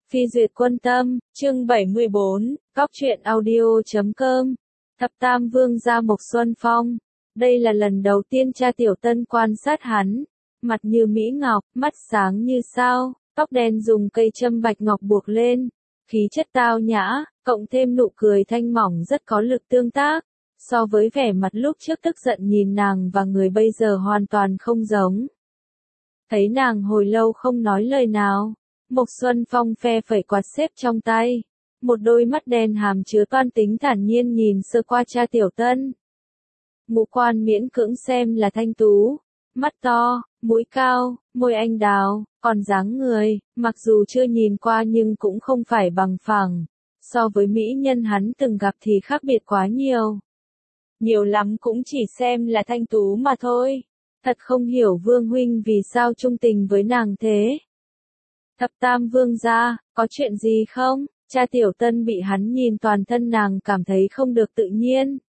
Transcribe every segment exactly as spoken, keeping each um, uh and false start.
Phi duyệt quân tâm, chương bảy mươi bốn, góc truyện audio chấm com. Thập Tam Vương gia Mộc Xuân Phong. Đây là lần đầu tiên cha Tiểu Tân quan sát hắn. Mặt như mỹ ngọc, mắt sáng như sao, tóc đen dùng cây châm bạch ngọc buộc lên. Khí chất tao nhã, cộng thêm nụ cười thanh mỏng rất có lực tương tác. So với vẻ mặt lúc trước tức giận nhìn nàng và người bây giờ hoàn toàn không giống. Thấy nàng hồi lâu không nói lời nào. Mộc Xuân Phong phe phẩy quạt xếp trong tay. Một đôi mắt đen hàm chứa toan tính thản nhiên nhìn sơ qua cha Tiểu Tân. Ngũ quan miễn cưỡng xem là thanh tú. Mắt to, mũi cao, môi anh đào, còn dáng người, mặc dù chưa nhìn qua nhưng cũng không phải bằng phẳng. So với mỹ nhân hắn từng gặp thì khác biệt quá nhiều. Nhiều lắm cũng chỉ xem là thanh tú mà thôi. Thật không hiểu Vương huynh vì sao trung tình với nàng thế. Thập Tam Vương gia, có chuyện gì không? Cha Tiểu Tân bị hắn nhìn toàn thân nàng cảm thấy không được tự nhiên.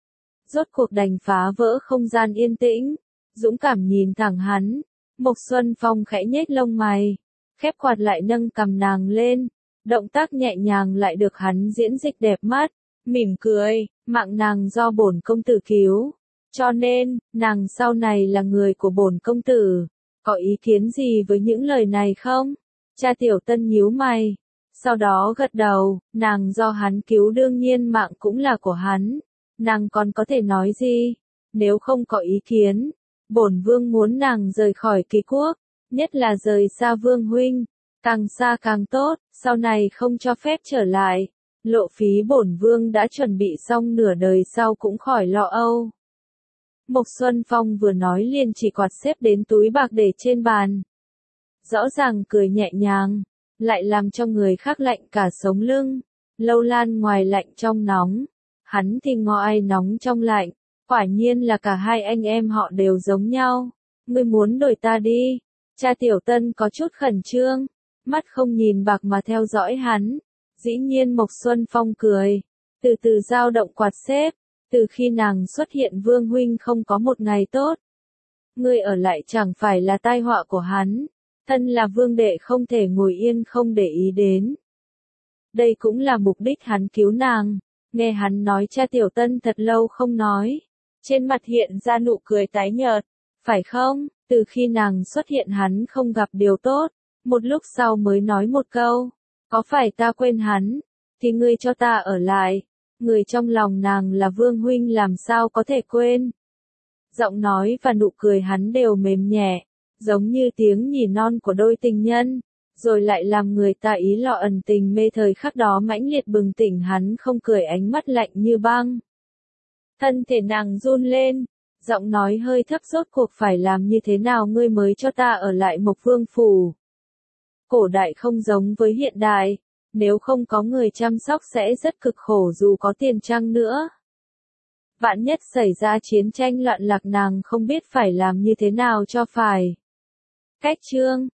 Rốt cuộc đành phá vỡ không gian yên tĩnh. Dũng cảm nhìn thẳng hắn. Mộc Xuân Phong khẽ nhếch lông mày. Khép quạt lại nâng cầm nàng lên. Động tác nhẹ nhàng lại được hắn diễn dịch đẹp mắt. Mỉm cười, mạng nàng do bổn công tử cứu. Cho nên, nàng sau này là người của bổn công tử. Có ý kiến gì với những lời này không? Cha Tiểu Tân nhíu mày. Sau đó gật đầu, nàng do hắn cứu đương nhiên mạng cũng là của hắn. Nàng còn có thể nói gì? Nếu không có ý kiến, bổn vương muốn nàng rời khỏi Kỳ quốc, nhất là rời xa Vương huynh, càng xa càng tốt, sau này không cho phép trở lại. Lộ phí bổn vương đã chuẩn bị xong nửa đời sau cũng khỏi lo âu. Mộc Xuân Phong vừa nói liền chỉ quạt xếp đến túi bạc để trên bàn. Rõ ràng cười nhẹ nhàng, lại làm cho người khác lạnh cả sống lưng. Lâu Lan ngoài lạnh trong nóng, hắn thì ngoài nóng trong lạnh. Quả nhiên là cả hai anh em họ đều giống nhau. Ngươi muốn đổi ta đi. Cha Tiểu Tân có chút khẩn trương, mắt không nhìn bạc mà theo dõi hắn. Dĩ nhiên Mộc Xuân Phong cười, từ từ dao động quạt xếp. Từ khi nàng xuất hiện Vương huynh không có một ngày tốt. Ngươi ở lại chẳng phải là tai họa của hắn. Thân là vương đệ không thể ngồi yên không để ý đến. Đây cũng là mục đích hắn cứu nàng. Nghe hắn nói cha Tiểu Tân thật lâu không nói. Trên mặt hiện ra nụ cười tái nhợt. Phải không? Từ khi nàng xuất hiện hắn không gặp điều tốt. Một lúc sau mới nói một câu. Có phải ta quên hắn? Thì ngươi cho ta ở lại. Người trong lòng nàng là Vương huynh làm sao có thể quên. Giọng nói và nụ cười hắn đều mềm nhẹ. Giống như tiếng nhỉ non của đôi tình nhân, rồi lại làm người ta ý lọ ẩn tình mê thời khắc đó mãnh liệt bừng tỉnh hắn không cười ánh mắt lạnh như băng. Thân thể nàng run lên, giọng nói hơi thấp rốt cuộc phải làm như thế nào ngươi mới cho ta ở lại Mộc Vương phủ. Cổ đại không giống với hiện đại, nếu không có người chăm sóc sẽ rất cực khổ dù có tiền chăng nữa. Vạn nhất xảy ra chiến tranh loạn lạc nàng không biết phải làm như thế nào cho phải. Cách chương